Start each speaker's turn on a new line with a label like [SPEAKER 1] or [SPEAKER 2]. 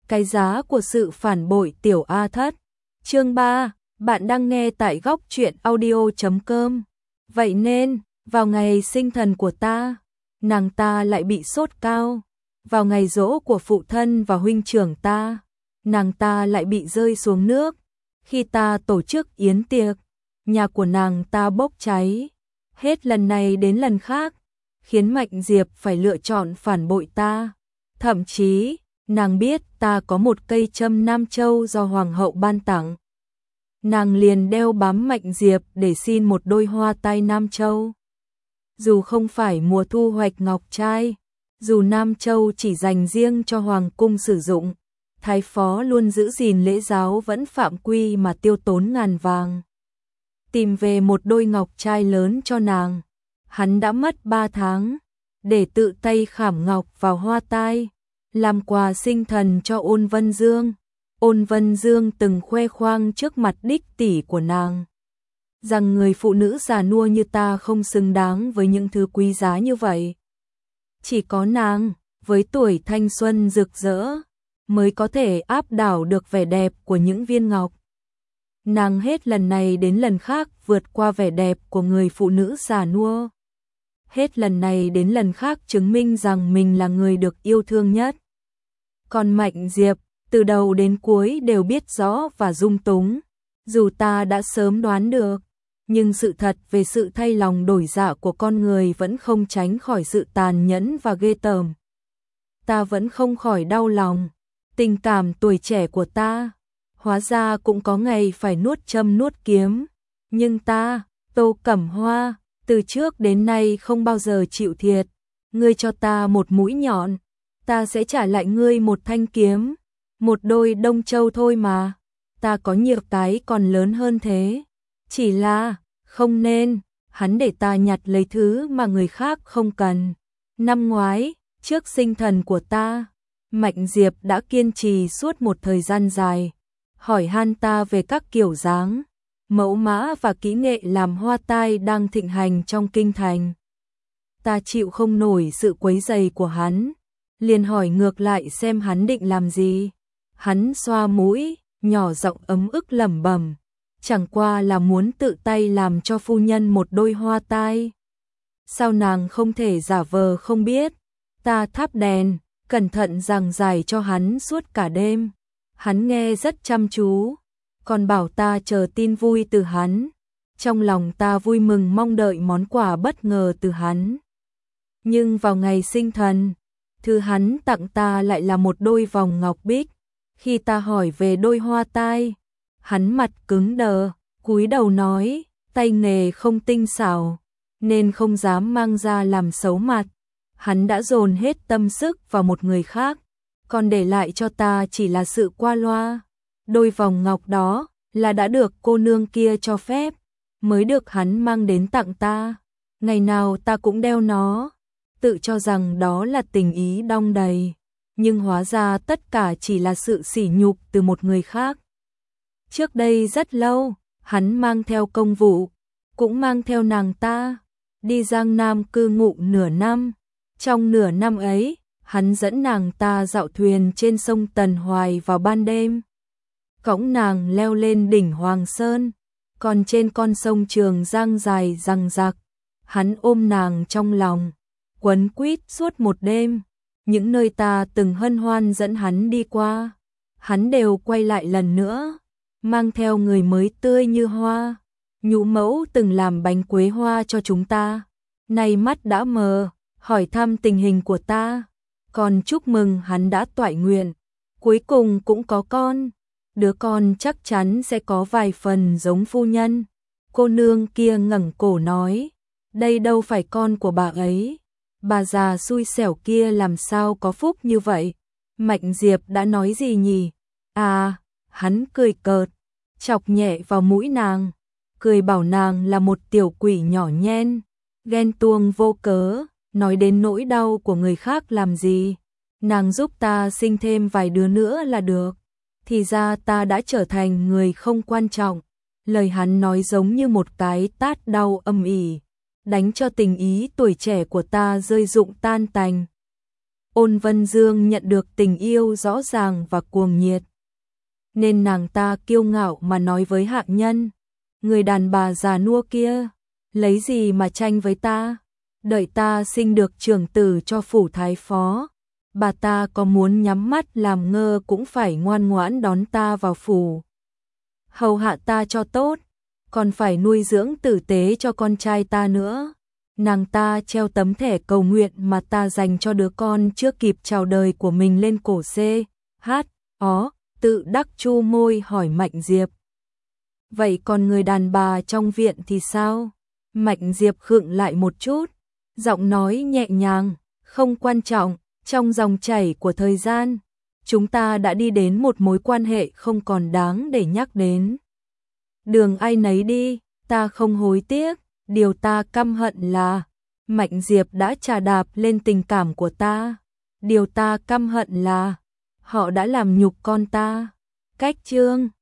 [SPEAKER 1] Cái giá của sự phản bội tiểu A Thất. Chương 3, bạn đang nghe tại góc truyện audio.com. Vậy nên, vào ngày sinh thần của ta, nàng ta lại bị sốt cao. Vào ngày giỗ của phụ thân và huynh trưởng ta, nàng ta lại bị rơi xuống nước. Khi ta tổ chức yến tiệc, nhà của nàng ta bốc cháy. Hết lần này đến lần khác, khiến Mạnh Diệp phải lựa chọn phản bội ta. Thậm chí, nàng biết ta có một cây châm Nam Châu do Hoàng hậu ban tặng. Nàng liền đeo bám Mạnh Diệp để xin một đôi hoa tai Nam Châu. Dù không phải mùa thu hoạch ngọc trai, dù Nam Châu chỉ dành riêng cho Hoàng cung sử dụng, Thái phó luôn giữ gìn lễ giáo vẫn phạm quy mà tiêu tốn ngàn vàng. Tìm về một đôi ngọc trai lớn cho nàng, hắn đã mất 3 tháng, để tự tay khảm ngọc vào hoa tai, làm quà sinh thần cho Ôn Vân Dương. Ôn Vân Dương từng khoe khoang trước mặt đích tỷ của nàng, rằng người phụ nữ già nua như ta không xứng đáng với những thứ quý giá như vậy. Chỉ có nàng, với tuổi thanh xuân rực rỡ, mới có thể áp đảo được vẻ đẹp của những viên ngọc. Nàng hết lần này đến lần khác vượt qua vẻ đẹp của người phụ nữ già nua. Hết lần này đến lần khác chứng minh rằng mình là người được yêu thương nhất. Còn Mạnh Diệp, từ đầu đến cuối đều biết rõ và dung túng. Dù ta đã sớm đoán được, nhưng sự thật về sự thay lòng đổi dạ của con người vẫn không tránh khỏi sự tàn nhẫn và ghê tởm. Ta vẫn không khỏi đau lòng. Tình cảm tuổi trẻ của ta, hóa ra cũng có ngày phải nuốt châm nuốt kiếm. Nhưng ta, Tô Cẩm Hoa, từ trước đến nay không bao giờ chịu thiệt. Ngươi cho ta một mũi nhọn, ta sẽ trả lại ngươi một thanh kiếm, một đôi Đông Châu thôi mà. Ta có nhiều cái còn lớn hơn thế. Chỉ là, không nên, hắn để ta nhặt lấy thứ mà người khác không cần. Năm ngoái, trước sinh thần của ta, Mạnh Diệp đã kiên trì suốt một thời gian dài, hỏi han ta về các kiểu dáng, mẫu mã và kỹ nghệ làm hoa tai đang thịnh hành trong kinh thành. Ta chịu không nổi sự quấy rầy của hắn, liền hỏi ngược lại xem hắn định làm gì. Hắn xoa mũi, nhỏ giọng ấm ức lẩm bẩm, chẳng qua là muốn tự tay làm cho phu nhân một đôi hoa tai. Sao nàng không thể giả vờ không biết? Ta thắp đèn, cẩn thận giảng giải cho hắn suốt cả đêm. Hắn nghe rất chăm chú, còn bảo ta chờ tin vui từ hắn. Trong lòng ta vui mừng mong đợi món quà bất ngờ từ hắn. Nhưng vào ngày sinh thần, thứ hắn tặng ta lại là một đôi vòng ngọc bích. Khi ta hỏi về đôi hoa tai, hắn mặt cứng đờ, cúi đầu nói, tay nghề không tinh xảo, nên không dám mang ra làm xấu mặt. Hắn đã dồn hết tâm sức vào một người khác, còn để lại cho ta chỉ là sự qua loa. Đôi vòng ngọc đó là đã được cô nương kia cho phép, mới được hắn mang đến tặng ta. Ngày nào ta cũng đeo nó, tự cho rằng đó là tình ý đong đầy, nhưng hóa ra tất cả chỉ là sự sỉ nhục từ một người khác. Trước đây rất lâu, hắn mang theo công vụ, cũng mang theo nàng ta, đi Giang Nam cư ngụ nửa năm. Trong nửa năm ấy, hắn dẫn nàng ta dạo thuyền trên sông Tần Hoài vào ban đêm, cõng nàng leo lên đỉnh Hoàng Sơn, còn trên con sông Trường Giang dài dằng dặc, hắn ôm nàng trong lòng, quấn quýt suốt một đêm. Những nơi ta từng hân hoan dẫn hắn đi qua, hắn đều quay lại lần nữa, mang theo người mới tươi như hoa. Nhũ mẫu từng làm bánh quế hoa cho chúng ta, nay mắt đã mờ, hỏi thăm tình hình của ta, còn chúc mừng hắn đã toại nguyện, cuối cùng cũng có con. Đứa con chắc chắn sẽ có vài phần giống phu nhân. Cô nương kia ngẩng cổ nói, đây đâu phải con của bà ấy. Bà già xui xẻo kia làm sao có phúc như vậy? Mạnh Diệp đã nói gì nhỉ? À, hắn cười cợt, chọc nhẹ vào mũi nàng, cười bảo nàng là một tiểu quỷ nhỏ nhen, ghen tuông vô cớ, nói đến nỗi đau của người khác làm gì. Nàng giúp ta sinh thêm vài đứa nữa là được. Thì ra ta đã trở thành người không quan trọng. Lời hắn nói giống như một cái tát đau âm ỉ, đánh cho tình ý tuổi trẻ của ta rơi rụng tan tành. Ôn Vân Dương nhận được tình yêu rõ ràng và cuồng nhiệt. Nên nàng ta kiêu ngạo mà nói với hạ nhân, người đàn bà già nua kia, lấy gì mà tranh với ta, đợi ta sinh được trưởng tử cho phủ thái phó, bà ta có muốn nhắm mắt làm ngơ cũng phải ngoan ngoãn đón ta vào phủ. Hầu hạ ta cho tốt, còn phải nuôi dưỡng tử tế cho con trai ta nữa. Nàng ta treo tấm thẻ cầu nguyện mà ta dành cho đứa con chưa kịp chào đời của mình lên cổ C.H.O. Tự đắc chu môi hỏi Mạnh Diệp. Vậy còn người đàn bà trong viện thì sao? Mạnh Diệp khựng lại một chút, giọng nói nhẹ nhàng, không quan trọng, trong dòng chảy của thời gian, chúng ta đã đi đến một mối quan hệ không còn đáng để nhắc đến. Đường ai nấy đi, ta không hối tiếc, điều ta căm hận là Mạnh Diệp đã trà đạp lên tình cảm của ta. Điều ta căm hận là họ đã làm nhục con ta. Cách chương